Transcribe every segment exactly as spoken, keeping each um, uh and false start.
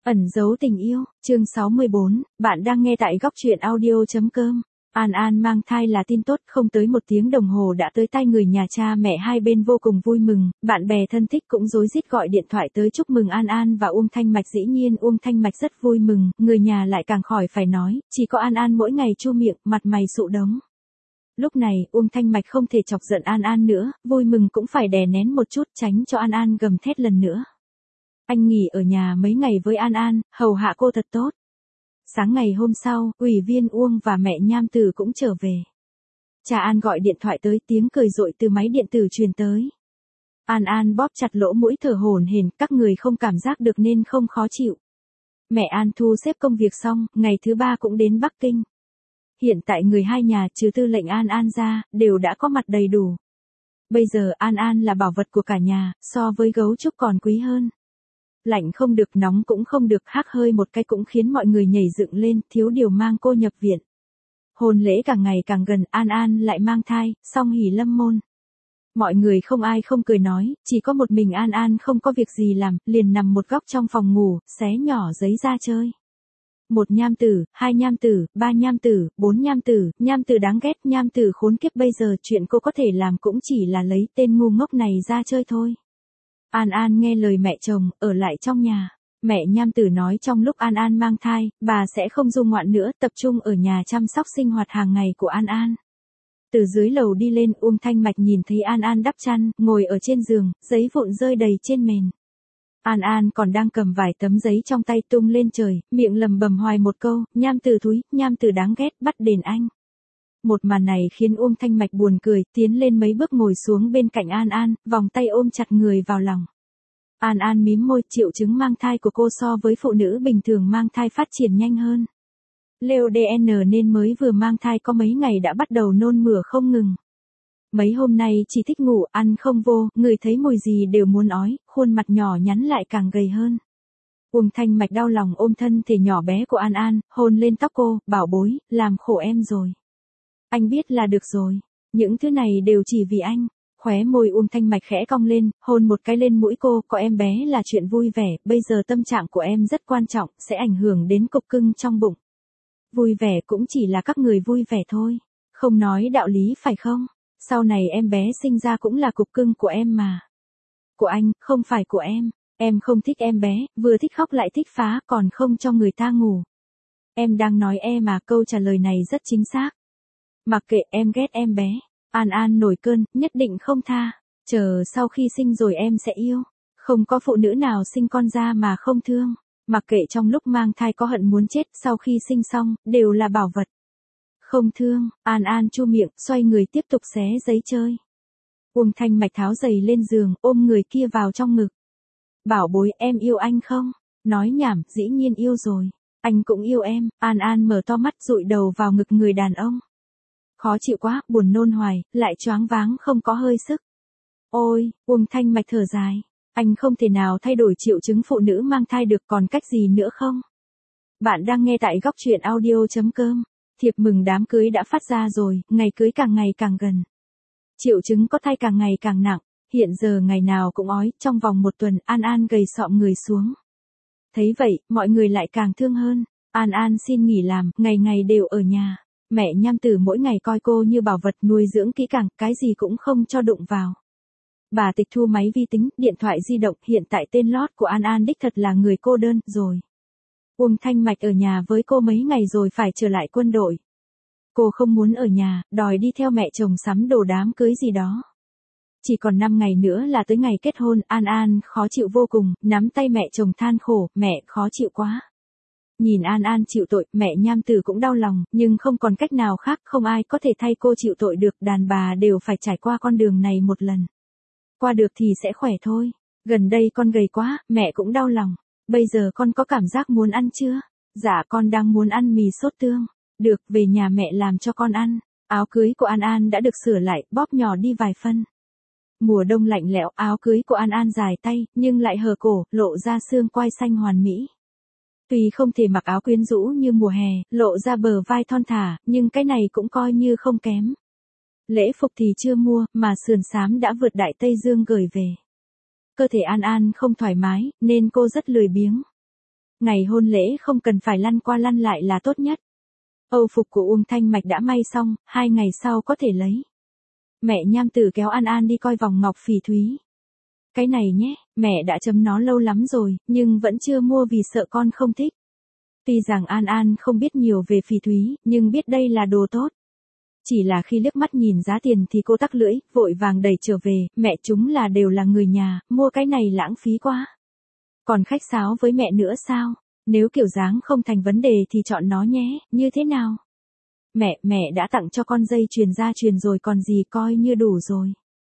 Ẩn giấu tình yêu, chương sáu mươi bốn, bạn đang nghe tại góc truyện audio chấm com. An An mang thai là tin tốt, không tới một tiếng đồng hồ đã tới tay người nhà, cha mẹ hai bên vô cùng vui mừng, bạn bè thân thích cũng rối rít gọi điện thoại tới chúc mừng An An và Uông Thanh Mạch. Dĩ nhiên Uông Thanh Mạch rất vui mừng, người nhà lại càng khỏi phải nói, chỉ có An An mỗi ngày chu miệng, mặt mày sụ đống. Lúc này, Uông Thanh Mạch không thể chọc giận An An nữa, vui mừng cũng phải đè nén một chút tránh cho An An gầm thét lần nữa. Anh nghỉ ở nhà mấy ngày với An An, hầu hạ cô thật tốt. Sáng ngày hôm sau, ủy viên Uông và mẹ Nham Tử cũng trở về. Cha An gọi điện thoại tới, tiếng cười rội từ máy điện tử truyền tới. An An bóp chặt lỗ mũi thở hổn hển, các người không cảm giác được nên không khó chịu. Mẹ An thu xếp công việc xong, ngày thứ ba cũng đến Bắc Kinh. Hiện tại người hai nhà trừ tư lệnh An An ra, đều đã có mặt đầy đủ. Bây giờ An An là bảo vật của cả nhà, so với gấu trúc còn quý hơn. Lạnh không được, nóng cũng không được, hắt hơi một cái cũng khiến mọi người nhảy dựng lên, thiếu điều mang cô nhập viện. Hôn lễ càng ngày càng gần, An An lại mang thai, song hỷ lâm môn. Mọi người không ai không cười nói, chỉ có một mình An An không có việc gì làm, liền nằm một góc trong phòng ngủ, xé nhỏ giấy ra chơi. Một nham tử, hai nham tử, ba nham tử, bốn nham tử, nham tử đáng ghét, nham tử khốn kiếp, bây giờ chuyện cô có thể làm cũng chỉ là lấy tên ngu ngốc này ra chơi thôi. An An nghe lời mẹ chồng, ở lại trong nhà. Mẹ Nham Tử nói trong lúc An An mang thai, bà sẽ không du ngoạn nữa, tập trung ở nhà chăm sóc sinh hoạt hàng ngày của An An. Từ dưới lầu đi lên, Uông Thanh Mạch nhìn thấy An An đắp chăn, ngồi ở trên giường, giấy vụn rơi đầy trên mền. An An còn đang cầm vài tấm giấy trong tay tung lên trời, miệng lầm bầm hoài một câu, Nham Tử thúi, Nham Tử đáng ghét, bắt đền anh. Một màn này khiến Uông Thanh Mạch buồn cười, tiến lên mấy bước ngồi xuống bên cạnh An An, vòng tay ôm chặt người vào lòng. An An mím môi, triệu chứng mang thai của cô so với phụ nữ bình thường mang thai phát triển nhanh hơn. Leo đê en nên mới vừa mang thai có mấy ngày đã bắt đầu nôn mửa không ngừng. Mấy hôm nay chỉ thích ngủ, ăn không vô, người thấy mùi gì đều muốn ói, khuôn mặt nhỏ nhắn lại càng gầy hơn. Uông Thanh Mạch đau lòng ôm thân thể nhỏ bé của An An, hôn lên tóc cô, bảo bối, làm khổ em rồi. Anh biết là được rồi, những thứ này đều chỉ vì anh. Khóe môi Uông Thanh Mạch khẽ cong lên, hôn một cái lên mũi cô, có em bé là chuyện vui vẻ, bây giờ tâm trạng của em rất quan trọng, sẽ ảnh hưởng đến cục cưng trong bụng. Vui vẻ cũng chỉ là các người vui vẻ thôi, không nói đạo lý phải không? Sau này em bé sinh ra cũng là cục cưng của em mà. Của anh, không phải của em. Em không thích em bé, vừa thích khóc lại thích phá, còn không cho người ta ngủ. Em đang nói em mà, câu trả lời này rất chính xác. Mặc kệ, em ghét em bé. An An nổi cơn, nhất định không tha. Chờ sau khi sinh rồi em sẽ yêu. Không có phụ nữ nào sinh con ra mà không thương. Mặc kệ trong lúc mang thai có hận muốn chết, sau khi sinh xong, đều là bảo vật. Không thương, An An chu miệng, xoay người tiếp tục xé giấy chơi. Uông Thanh Mạch tháo giày lên giường, ôm người kia vào trong ngực. Bảo bối, em yêu anh không? Nói nhảm, dĩ nhiên yêu rồi. Anh cũng yêu em. An An mở to mắt, dụi đầu vào ngực người đàn ông. Khó chịu quá, buồn nôn hoài, lại choáng váng không có hơi sức. Ôi, Uông Thanh Mạch thở dài. Anh không thể nào thay đổi triệu chứng phụ nữ mang thai được, còn cách gì nữa không? Bạn đang nghe tại góc truyện audio chấm com. Thiệp mừng đám cưới đã phát ra rồi, ngày cưới càng ngày càng gần. Triệu chứng có thai càng ngày càng nặng, hiện giờ ngày nào cũng ói, trong vòng một tuần An An gầy sọm người xuống. Thấy vậy, mọi người lại càng thương hơn. An An xin nghỉ làm, ngày ngày đều ở nhà. Mẹ Nham Tử mỗi ngày coi cô như bảo vật, nuôi dưỡng kỹ càng, cái gì cũng không cho đụng vào. Bà tịch thu máy vi tính, điện thoại di động, hiện tại tên lót của An An đích thật là người cô đơn rồi. Uông Thanh Mạch ở nhà với cô mấy ngày rồi phải trở lại quân đội. Cô không muốn ở nhà, đòi đi theo mẹ chồng sắm đồ đám cưới gì đó. Chỉ còn năm ngày nữa là tới ngày kết hôn, An An khó chịu vô cùng, nắm tay mẹ chồng than khổ, mẹ khó chịu quá. Nhìn An An chịu tội, mẹ Nham Tử cũng đau lòng, nhưng không còn cách nào khác, không ai có thể thay cô chịu tội được, đàn bà đều phải trải qua con đường này một lần. Qua được thì sẽ khỏe thôi. Gần đây con gầy quá, mẹ cũng đau lòng. Bây giờ con có cảm giác muốn ăn chưa? Dạ con đang muốn ăn mì sốt tương. Được, về nhà mẹ làm cho con ăn. Áo cưới của An An đã được sửa lại, bóp nhỏ đi vài phân. Mùa đông lạnh lẽo, áo cưới của An An dài tay, nhưng lại hở cổ, lộ ra xương quai xanh hoàn mỹ. Tuy không thể mặc áo quyến rũ như mùa hè, lộ ra bờ vai thon thả, nhưng cái này cũng coi như không kém. Lễ phục thì chưa mua, mà sườn xám đã vượt Đại Tây Dương gửi về. Cơ thể An An không thoải mái, nên cô rất lười biếng. Ngày hôn lễ không cần phải lăn qua lăn lại là tốt nhất. Âu phục của Uông Thanh Mạch đã may xong, hai ngày sau có thể lấy. Mẹ Nham Tử kéo An An đi coi vòng ngọc phỉ thúy. Cái này nhé, mẹ đã chấm nó lâu lắm rồi, nhưng vẫn chưa mua vì sợ con không thích. Tuy rằng An An không biết nhiều về phỉ thúy, nhưng biết đây là đồ tốt. Chỉ là khi liếc mắt nhìn giá tiền thì cô tắc lưỡi, vội vàng đẩy trở về, mẹ chúng là đều là người nhà, mua cái này lãng phí quá. Còn khách sáo với mẹ nữa sao? Nếu kiểu dáng không thành vấn đề thì chọn nó nhé, như thế nào? Mẹ, mẹ đã tặng cho con dây chuyền gia truyền rồi còn gì, coi như đủ rồi.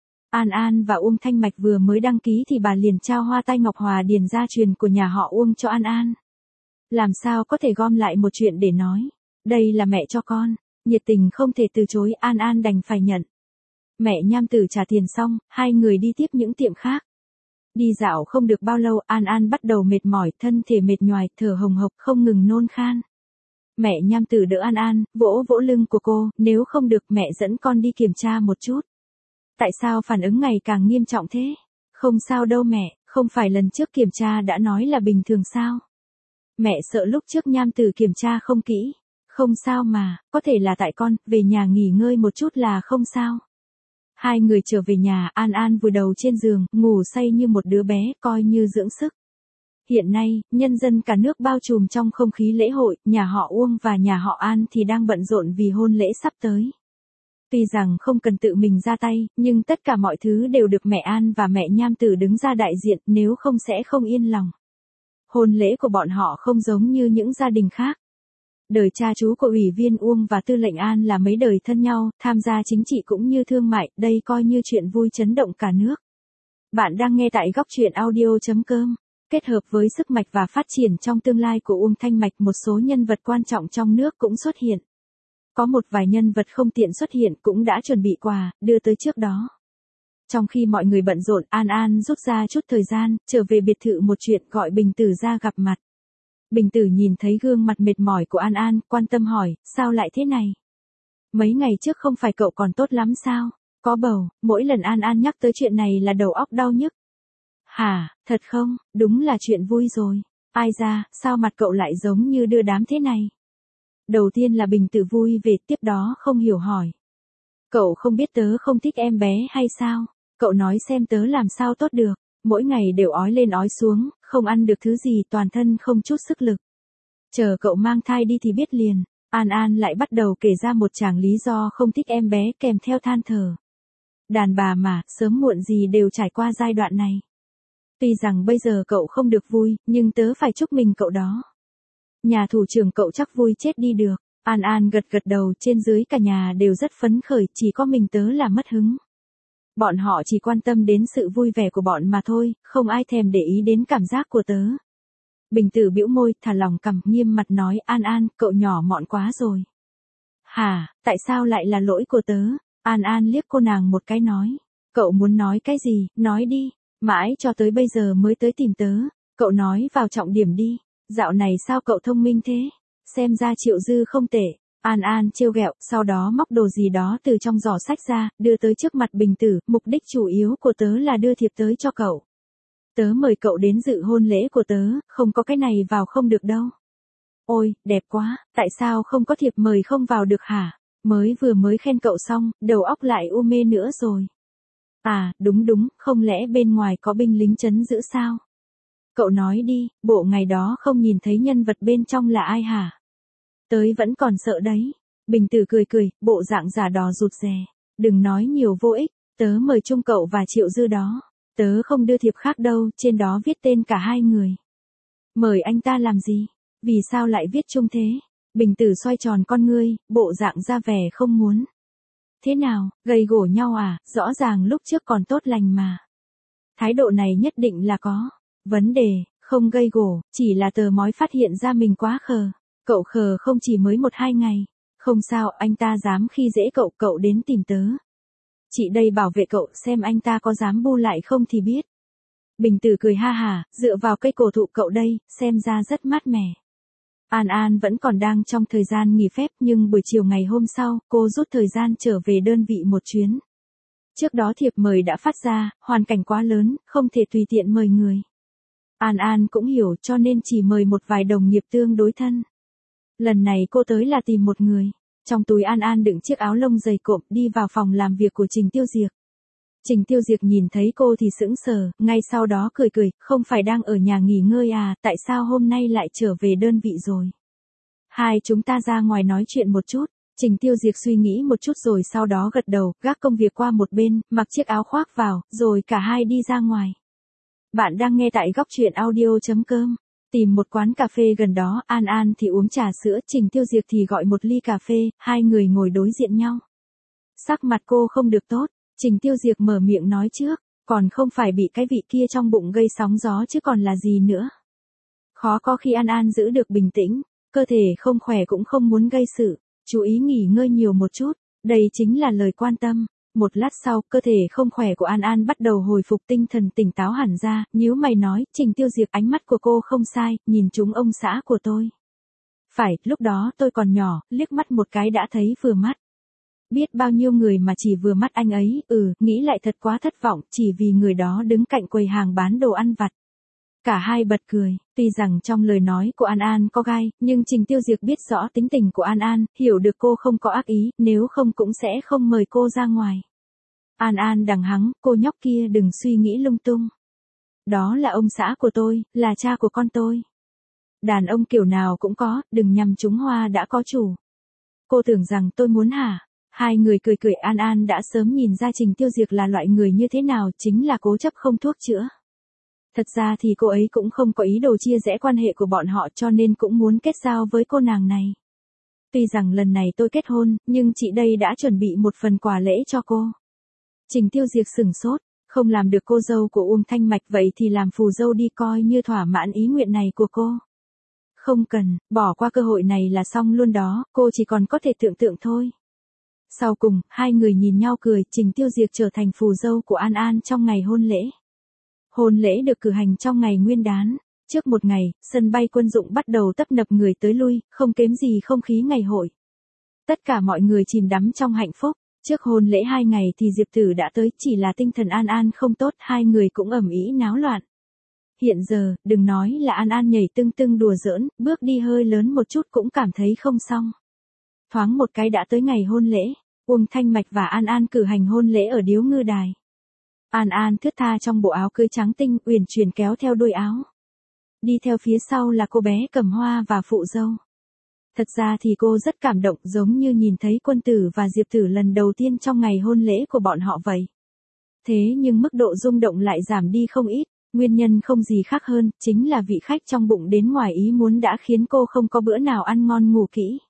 An An và Uông Thanh Mạch vừa mới đăng ký thì bà liền trao hoa tai ngọc hòa điền gia truyền của nhà họ Uông cho An An. Làm sao có thể gom lại một chuyện để nói. Đây là mẹ cho con, nhiệt tình không thể từ chối, An An đành phải nhận. Mẹ Nham Tử trả tiền xong, hai người đi tiếp những tiệm khác. Đi dạo không được bao lâu, An An bắt đầu mệt mỏi, thân thể mệt nhoài, thở hồng hộc, không ngừng nôn khan. Mẹ Nham Tử đỡ An An, vỗ vỗ lưng của cô, nếu không được mẹ dẫn con đi kiểm tra một chút. Tại sao phản ứng ngày càng nghiêm trọng thế? Không sao đâu mẹ, không phải lần trước kiểm tra đã nói là bình thường sao? Mẹ sợ lúc trước Nham Tử kiểm tra không kỹ. Không sao mà, có thể là tại con, về nhà nghỉ ngơi một chút là không sao. Hai người trở về nhà, An An vùi đầu trên giường, ngủ say như một đứa bé, coi như dưỡng sức. Hiện nay, nhân dân cả nước bao trùm trong không khí lễ hội, nhà họ Uông và nhà họ An thì đang bận rộn vì hôn lễ sắp tới. Tuy rằng không cần tự mình ra tay, nhưng tất cả mọi thứ đều được mẹ An và mẹ Nham Tử đứng ra đại diện, nếu không sẽ không yên lòng. Hôn lễ của bọn họ không giống như những gia đình khác. Đời cha chú của Ủy viên Uông và Tư lệnh An là mấy đời thân nhau, tham gia chính trị cũng như thương mại, đây coi như chuyện vui chấn động cả nước. Bạn đang nghe tại góc truyện audio chấm com. Kết hợp với sức mạch và phát triển trong tương lai của Uông Thanh Mạch, một số nhân vật quan trọng trong nước cũng xuất hiện. Có một vài nhân vật không tiện xuất hiện cũng đã chuẩn bị quà, đưa tới trước đó. Trong khi mọi người bận rộn, An An rút ra chút thời gian, trở về biệt thự một chuyện, gọi Bình Tử ra gặp mặt. Bình Tử nhìn thấy gương mặt mệt mỏi của An An, quan tâm hỏi, sao lại thế này? Mấy ngày trước không phải cậu còn tốt lắm sao? Có bầu, mỗi lần An An nhắc tới chuyện này là đầu óc đau nhức. Hả, thật không? Đúng là chuyện vui rồi. Ai ra, sao mặt cậu lại giống như đưa đám thế này? Đầu tiên là Bình Tử vui về, tiếp đó không hiểu hỏi. Cậu không biết tớ không thích em bé hay sao? Cậu nói xem tớ làm sao tốt được. Mỗi ngày đều ói lên ói xuống, không ăn được thứ gì, toàn thân không chút sức lực. Chờ cậu mang thai đi thì biết liền. An An lại bắt đầu kể ra một tràng lý do không thích em bé kèm theo than thở. Đàn bà mà, sớm muộn gì đều trải qua giai đoạn này. Tuy rằng bây giờ cậu không được vui, nhưng tớ phải chúc mừng cậu đó. Nhà thủ trưởng cậu chắc vui chết đi được. An An gật gật đầu, trên dưới cả nhà đều rất phấn khởi, chỉ có mình tớ là mất hứng. Bọn họ chỉ quan tâm đến sự vui vẻ của bọn mà thôi, không ai thèm để ý đến cảm giác của tớ. Bình Tử bĩu môi, thả lỏng cằm, nghiêm mặt nói, An An, cậu nhỏ mọn quá rồi. Hả, tại sao lại là lỗi của tớ? An An liếc cô nàng một cái nói. Cậu muốn nói cái gì, nói đi, mãi cho tới bây giờ mới tới tìm tớ. Cậu nói vào trọng điểm đi, dạo này sao cậu thông minh thế? Xem ra Triệu Dư không tệ. An An trêu ghẹo, sau đó móc đồ gì đó từ trong giỏ sách ra, đưa tới trước mặt Bình Tử, mục đích chủ yếu của tớ là đưa thiệp tới cho cậu. Tớ mời cậu đến dự hôn lễ của tớ, không có cái này vào không được đâu. Ôi, đẹp quá, tại sao không có thiệp mời không vào được hả? Mới vừa mới khen cậu xong, đầu óc lại u mê nữa rồi. À, đúng đúng, không lẽ bên ngoài có binh lính trấn giữ sao? Cậu nói đi, bộ ngày đó không nhìn thấy nhân vật bên trong là ai hả? Tới vẫn còn sợ đấy. Bình Tử cười cười, bộ dạng giả đò rụt rè. Đừng nói nhiều vô ích, tớ mời chung cậu và Triệu Dư đó. Tớ không đưa thiệp khác đâu, trên đó viết tên cả hai người. Mời anh ta làm gì? Vì sao lại viết chung thế? Bình Tử xoay tròn con ngươi, bộ dạng ra vẻ không muốn. Thế nào, gây gổ nhau à, rõ ràng lúc trước còn tốt lành mà. Thái độ này nhất định là có vấn đề, không gây gổ, chỉ là tờ mói phát hiện ra mình quá khờ. Cậu khờ không chỉ mới một hai ngày. Không sao, anh ta dám khi dễ cậu, cậu đến tìm tớ. Chị đây bảo vệ cậu, xem anh ta có dám bu lại không thì biết. Bình Tử cười ha hả, dựa vào cây cổ thụ cậu đây, xem ra rất mát mẻ. An An vẫn còn đang trong thời gian nghỉ phép, nhưng buổi chiều ngày hôm sau, cô rút thời gian trở về đơn vị một chuyến. Trước đó thiệp mời đã phát ra, hoàn cảnh quá lớn, không thể tùy tiện mời người. An An cũng hiểu cho nên chỉ mời một vài đồng nghiệp tương đối thân. Lần này cô tới là tìm một người. Trong túi An An đựng chiếc áo lông dày cộm đi vào phòng làm việc của Trình Tiêu Diệc. Trình Tiêu Diệc nhìn thấy cô thì sững sờ, ngay sau đó cười cười, không phải đang ở nhà nghỉ ngơi à, tại sao hôm nay lại trở về đơn vị rồi? Hai chúng ta ra ngoài nói chuyện một chút. Trình Tiêu Diệc suy nghĩ một chút rồi sau đó gật đầu, gác công việc qua một bên, mặc chiếc áo khoác vào, rồi cả hai đi ra ngoài. Bạn đang nghe tại góc truyện audio.com. Tìm một quán cà phê gần đó, An An thì uống trà sữa, Trình Tiêu Diệc thì gọi một ly cà phê, hai người ngồi đối diện nhau. Sắc mặt cô không được tốt, Trình Tiêu Diệc mở miệng nói trước, còn không phải bị cái vị kia trong bụng gây sóng gió chứ còn là gì nữa. Khó có khi An An giữ được bình tĩnh, cơ thể không khỏe cũng không muốn gây sự, chú ý nghỉ ngơi nhiều một chút, đây chính là lời quan tâm. Một lát sau, cơ thể không khỏe của An An bắt đầu hồi phục tinh thần tỉnh táo hẳn ra, nhíu mày nói, Trình Tiêu Diệc ánh mắt của cô không sai, nhìn trúng ông xã của tôi. Phải, lúc đó tôi còn nhỏ, liếc mắt một cái đã thấy vừa mắt. Biết bao nhiêu người mà chỉ vừa mắt anh ấy, ừ, nghĩ lại thật quá thất vọng, chỉ vì người đó đứng cạnh quầy hàng bán đồ ăn vặt. Cả hai bật cười, tuy rằng trong lời nói của An An có gai, nhưng Trình Tiêu Diệc biết rõ tính tình của An An, hiểu được cô không có ác ý, nếu không cũng sẽ không mời cô ra ngoài. An An đằng hắng, cô nhóc kia đừng suy nghĩ lung tung. Đó là ông xã của tôi, là cha của con tôi. Đàn ông kiểu nào cũng có, đừng nhằm trúng hoa đã có chủ. Cô tưởng rằng tôi muốn hả? Hai người cười cười. An An đã sớm nhìn ra Trình Tiêu Diệc là loại người như thế nào, chính là cố chấp không thuốc chữa. Thật ra thì cô ấy cũng không có ý đồ chia rẽ quan hệ của bọn họ cho nên cũng muốn kết giao với cô nàng này. Tuy rằng lần này tôi kết hôn, nhưng chị đây đã chuẩn bị một phần quà lễ cho cô. Trình Tiêu Diệc sửng sốt, không làm được cô dâu của Uông Thanh Mạch vậy thì làm phù dâu đi coi như thỏa mãn ý nguyện này của cô. Không cần, bỏ qua cơ hội này là xong luôn đó, cô chỉ còn có thể tưởng tượng thôi. Sau cùng, hai người nhìn nhau cười, Trình Tiêu Diệc trở thành phù dâu của An An trong ngày hôn lễ. Hôn lễ được cử hành trong ngày Nguyên đán. Trước một ngày, sân bay Quân Dụng bắt đầu tấp nập người tới lui, không kém gì không khí ngày hội. Tất cả mọi người chìm đắm trong hạnh phúc. Trước hôn lễ hai ngày thì Diệp Tử đã tới, chỉ là tinh thần An An không tốt, hai người cũng ầm ĩ náo loạn. Hiện giờ, đừng nói là An An nhảy tưng tưng đùa giỡn, bước đi hơi lớn một chút cũng cảm thấy không xong. Thoáng một cái đã tới ngày hôn lễ, Uông Thanh Mạch và An An cử hành hôn lễ ở Điếu Ngư Đài. An An thướt tha trong bộ áo cưới trắng tinh, uyển chuyển kéo theo đuôi áo. Đi theo phía sau là cô bé cầm hoa và phụ dâu. Thật ra thì cô rất cảm động, giống như nhìn thấy Quân Tử và Diệp Tử lần đầu tiên trong ngày hôn lễ của bọn họ vậy. Thế nhưng mức độ rung động lại giảm đi không ít, nguyên nhân không gì khác hơn, chính là vị khách trong bụng đến ngoài ý muốn đã khiến cô không có bữa nào ăn ngon ngủ kỹ.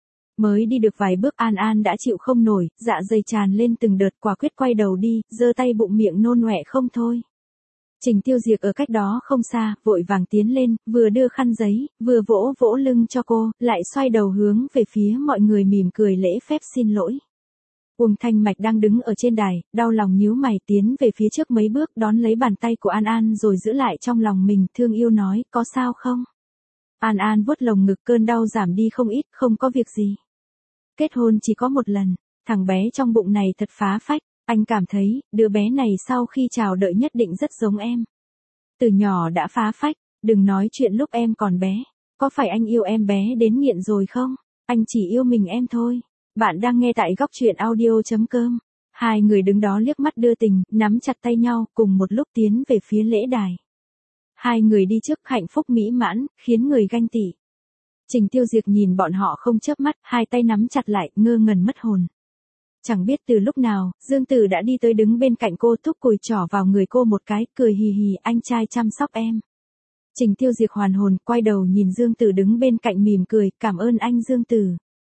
Mới đi được vài bước An An đã chịu không nổi, dạ dày tràn lên từng đợt, quả quyết quay đầu đi, giơ tay bụng miệng nôn ọe không thôi. Trình Tiêu Diệc ở cách đó không xa, vội vàng tiến lên, vừa đưa khăn giấy, vừa vỗ vỗ lưng cho cô, lại xoay đầu hướng về phía mọi người mỉm cười lễ phép xin lỗi. Uông Thanh Mạch đang đứng ở trên đài, đau lòng nhíu mày tiến về phía trước mấy bước đón lấy bàn tay của An An rồi giữ lại trong lòng mình, thương yêu nói, có sao không? An An vuốt lồng ngực, cơn đau giảm đi không ít, không có việc gì. Kết hôn chỉ có một lần, thằng bé trong bụng này thật phá phách, anh cảm thấy, đứa bé này sau khi chào đợi nhất định rất giống em. Từ nhỏ đã phá phách, đừng nói chuyện lúc em còn bé, có phải anh yêu em bé đến nghiện rồi không? Anh chỉ yêu mình em thôi. Bạn đang nghe tại góc truyện audio.com. Hai người đứng đó liếc mắt đưa tình, nắm chặt tay nhau, cùng một lúc tiến về phía lễ đài. Hai người đi trước hạnh phúc mỹ mãn, khiến người ganh tị. Trình Tiêu Diệc nhìn bọn họ không chớp mắt, hai tay nắm chặt lại, ngơ ngẩn mất hồn. Chẳng biết từ lúc nào, Dương Tử đã đi tới đứng bên cạnh cô, thúc cùi trỏ vào người cô một cái, cười hì hì, anh trai chăm sóc em. Trình Tiêu Diệc hoàn hồn, quay đầu nhìn Dương Tử đứng bên cạnh mỉm cười, cảm ơn anh Dương Tử.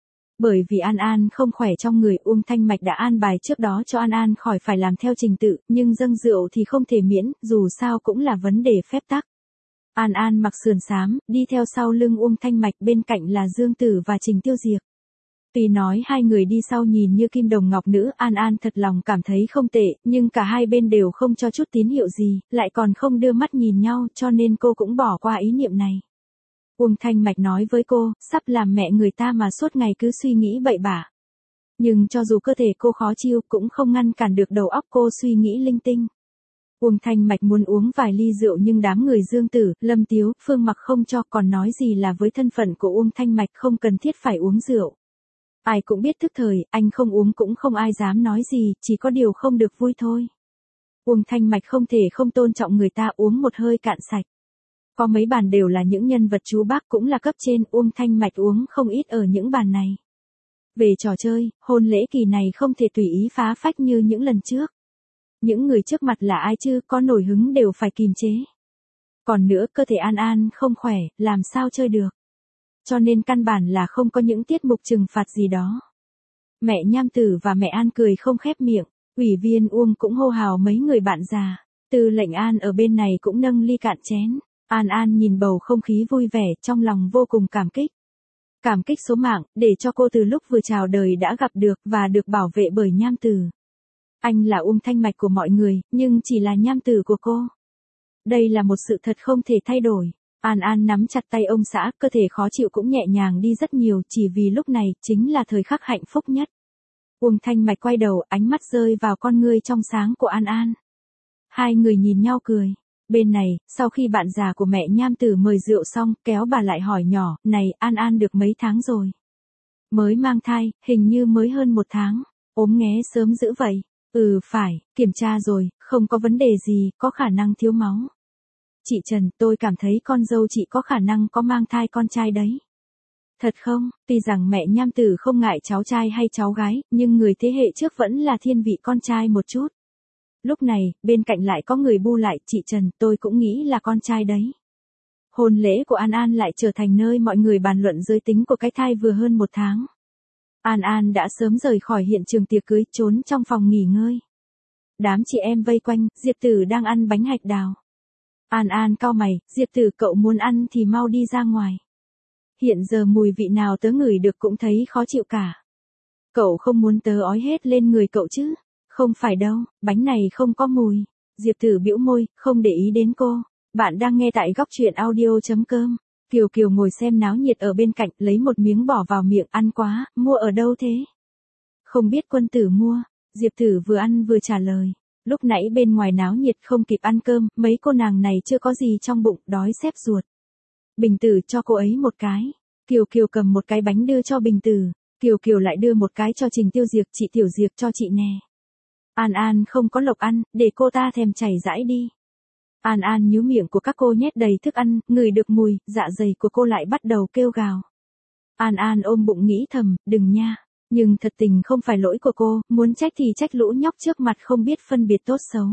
Bởi vì An An không khỏe trong người, Uông Thanh Mạch đã an bài trước đó cho An An khỏi phải làm theo trình tự, nhưng dâng rượu thì không thể miễn, dù sao cũng là vấn đề phép tắc. An An mặc sườn xám, đi theo sau lưng Uông Thanh Mạch, bên cạnh là Dương Tử và Trình Tiêu Diệc. Tuy nói hai người đi sau nhìn như kim đồng ngọc nữ, An An thật lòng cảm thấy không tệ, nhưng cả hai bên đều không cho chút tín hiệu gì, lại còn không đưa mắt nhìn nhau, cho nên cô cũng bỏ qua ý niệm này. Uông Thanh Mạch nói với cô, sắp làm mẹ người ta mà suốt ngày cứ suy nghĩ bậy bạ. Nhưng cho dù cơ thể cô khó chịu cũng không ngăn cản được đầu óc cô suy nghĩ linh tinh. Uông Thanh Mạch muốn uống vài ly rượu nhưng đám người Dương Tử, Lâm Tiếu, Phương Mặc không cho, còn nói gì là với thân phận của Uông Thanh Mạch không cần thiết phải uống rượu. Ai cũng biết thức thời, anh không uống cũng không ai dám nói gì, chỉ có điều không được vui thôi. Uông Thanh Mạch không thể không tôn trọng người ta, uống một hơi cạn sạch. Có mấy bàn đều là những nhân vật chú bác cũng là cấp trên, Uông Thanh Mạch uống không ít ở những bàn này. Về trò chơi, hôn lễ kỳ này không thể tùy ý phá phách như những lần trước. Những người trước mặt là ai chứ, có nổi hứng đều phải kìm chế. Còn nữa, cơ thể An An không khỏe, làm sao chơi được. Cho nên căn bản là không có những tiết mục trừng phạt gì đó. Mẹ Nham Tử và mẹ An cười không khép miệng, ủy viên Uông cũng hô hào mấy người bạn già. Tư lệnh An ở bên này cũng nâng ly cạn chén. An An nhìn bầu không khí vui vẻ, trong lòng vô cùng cảm kích. Cảm kích số mạng, để cho cô từ lúc vừa chào đời đã gặp được và được bảo vệ bởi Nham Tử. Anh là Uông Thanh Mạch của mọi người, nhưng chỉ là Nham Tử của cô. Đây là một sự thật không thể thay đổi. An An nắm chặt tay ông xã, cơ thể khó chịu cũng nhẹ nhàng đi rất nhiều, chỉ vì lúc này chính là thời khắc hạnh phúc nhất. Uông Thanh Mạch quay đầu, ánh mắt rơi vào con ngươi trong sáng của An An. Hai người nhìn nhau cười. Bên này, sau khi bạn già của mẹ Nham Tử mời rượu xong, kéo bà lại hỏi nhỏ, này, An An được mấy tháng rồi? Mới mang thai, hình như mới hơn một tháng. Ốm nghé sớm dữ vậy. Ừ phải, kiểm tra rồi, không có vấn đề gì, có khả năng thiếu máu. Chị Trần, tôi cảm thấy con dâu chị có khả năng có mang thai con trai đấy. Thật không, tuy rằng mẹ Nham Tử không ngại cháu trai hay cháu gái, nhưng người thế hệ trước vẫn là thiên vị con trai một chút. Lúc này, bên cạnh lại có người bu lại, chị Trần, tôi cũng nghĩ là con trai đấy. Hôn lễ của An An lại trở thành nơi mọi người bàn luận giới tính của cái thai vừa hơn một tháng. An An đã sớm rời khỏi hiện trường tiệc cưới, trốn trong phòng nghỉ ngơi. Đám chị em vây quanh, Diệp Tử đang ăn bánh hạch đào. An An cau mày, Diệp Tử cậu muốn ăn thì mau đi ra ngoài. Hiện giờ mùi vị nào tớ ngửi được cũng thấy khó chịu cả. Cậu không muốn tớ ói hết lên người cậu chứ? Không phải đâu, bánh này không có mùi. Diệp Tử bĩu môi, không để ý đến cô. Bạn đang nghe tại góc truyện audio chấm com. Kiều Kiều ngồi xem náo nhiệt ở bên cạnh, lấy một miếng bỏ vào miệng, ăn quá, mua ở đâu thế? Không biết Quân Tử mua. Diệp Tử vừa ăn vừa trả lời. Lúc nãy bên ngoài náo nhiệt không kịp ăn cơm, mấy cô nàng này chưa có gì trong bụng, đói xếp ruột. Bình Tử cho cô ấy một cái. Kiều Kiều cầm một cái bánh đưa cho Bình Tử. Kiều Kiều lại đưa một cái cho Trình Tiêu Diệp, chị Tiểu Diệp cho chị nè. An An không có lộc ăn, để cô ta thèm chảy rãi đi. An An nhíu miệng của các cô nhét đầy thức ăn, ngửi được mùi, dạ dày của cô lại bắt đầu kêu gào. An An ôm bụng nghĩ thầm, đừng nha. Nhưng thật tình không phải lỗi của cô, muốn trách thì trách lũ nhóc trước mặt không biết phân biệt tốt xấu.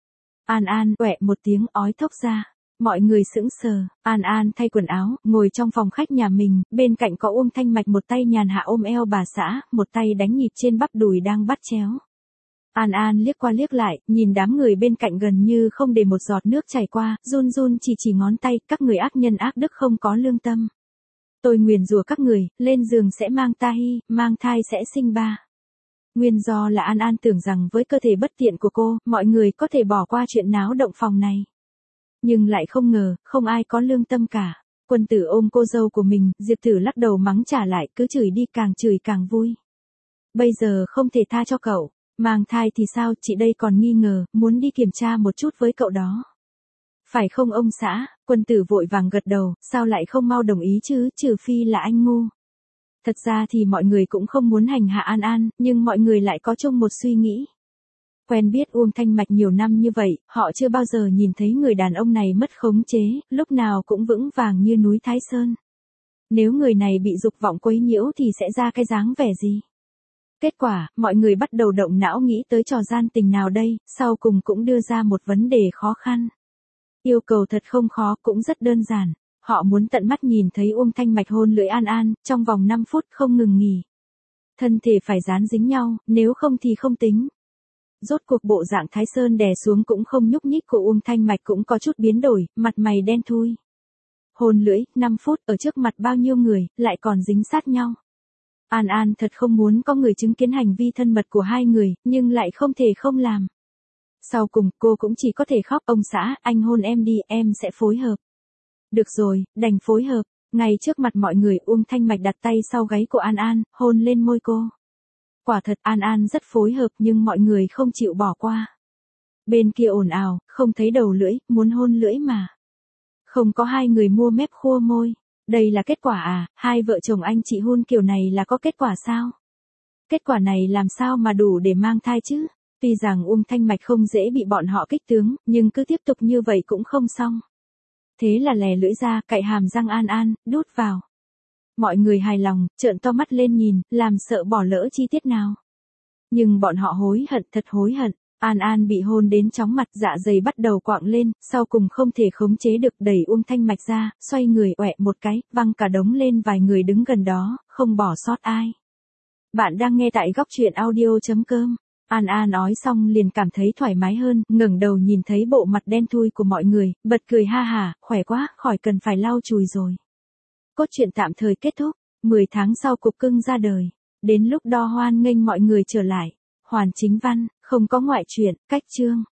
An An quẹ một tiếng ói thốc ra. Mọi người sững sờ, An An thay quần áo, ngồi trong phòng khách nhà mình, bên cạnh có Uông Thanh Mạch một tay nhàn hạ ôm eo bà xã, một tay đánh nhịp trên bắp đùi đang bắt chéo. An An liếc qua liếc lại, nhìn đám người bên cạnh gần như không để một giọt nước chảy qua, run run chỉ chỉ ngón tay, các người ác nhân ác đức không có lương tâm. Tôi nguyền rủa các người, lên giường sẽ mang thai, mang thai sẽ sinh ba. Nguyên do là An An tưởng rằng với cơ thể bất tiện của cô, mọi người có thể bỏ qua chuyện náo động phòng này. Nhưng lại không ngờ, không ai có lương tâm cả. Quân Tử ôm cô dâu của mình, Diệp Tử lắc đầu mắng trả lại, cứ chửi đi, càng chửi càng vui. Bây giờ không thể tha cho cậu. Mang thai thì sao, chị đây còn nghi ngờ, muốn đi kiểm tra một chút với cậu đó. Phải không ông xã? Quân Tử vội vàng gật đầu, sao lại không mau đồng ý chứ, trừ phi là anh ngu. Thật ra thì mọi người cũng không muốn hành hạ An An, nhưng mọi người lại có chung một suy nghĩ. Quen biết Uông Thanh Mạch nhiều năm như vậy, họ chưa bao giờ nhìn thấy người đàn ông này mất khống chế, lúc nào cũng vững vàng như núi Thái Sơn. Nếu người này bị dục vọng quấy nhiễu thì sẽ ra cái dáng vẻ gì? Kết quả, mọi người bắt đầu động não nghĩ tới trò gian tình nào đây, sau cùng cũng đưa ra một vấn đề khó khăn. Yêu cầu thật không khó, cũng rất đơn giản. Họ muốn tận mắt nhìn thấy Uông Thanh Mạch hôn lưỡi An An, trong vòng năm phút không ngừng nghỉ. Thân thể phải dán dính nhau, nếu không thì không tính. Rốt cuộc bộ dạng Thái Sơn đè xuống cũng không nhúc nhích của Uông Thanh Mạch cũng có chút biến đổi, mặt mày đen thui. Hôn lưỡi, năm phút, ở trước mặt bao nhiêu người, lại còn dính sát nhau. An An thật không muốn có người chứng kiến hành vi thân mật của hai người, nhưng lại không thể không làm. Sau cùng, cô cũng chỉ có thể khóc, ông xã, anh hôn em đi, em sẽ phối hợp. Được rồi, đành phối hợp. Ngay trước mặt mọi người, Uông Thanh Mạch đặt tay sau gáy của An An, hôn lên môi cô. Quả thật An An rất phối hợp nhưng mọi người không chịu bỏ qua. Bên kia ồn ào, không thấy đầu lưỡi, muốn hôn lưỡi mà. Không có hai người mua mép khua môi. Đây là kết quả à, hai vợ chồng anh chị hôn kiểu này là có kết quả sao? Kết quả này làm sao mà đủ để mang thai chứ? Tuy rằng Uông Thanh Mạch không dễ bị bọn họ kích tướng, nhưng cứ tiếp tục như vậy cũng không xong. Thế là lè lưỡi ra, cạy hàm răng An An, đút vào. Mọi người hài lòng, trợn to mắt lên nhìn, làm sợ bỏ lỡ chi tiết nào. Nhưng bọn họ hối hận, thật hối hận. An An bị hôn đến chóng mặt, dạ dày bắt đầu quạng lên, sau cùng không thể khống chế được đẩy Uông Thanh Mạch ra, xoay người oẹ một cái, văng cả đống lên vài người đứng gần đó, không bỏ sót ai. Bạn đang nghe tại góc truyện audio.com. An An nói xong liền cảm thấy thoải mái hơn, ngẩng đầu nhìn thấy bộ mặt đen thui của mọi người, bật cười ha hả, khỏe quá, khỏi cần phải lau chùi rồi. Cốt truyện tạm thời kết thúc, mười tháng sau cục cưng ra đời. Đến lúc đo hoan nghênh mọi người trở lại. Hoàn Chính Văn, không có ngoại truyện, cách chương.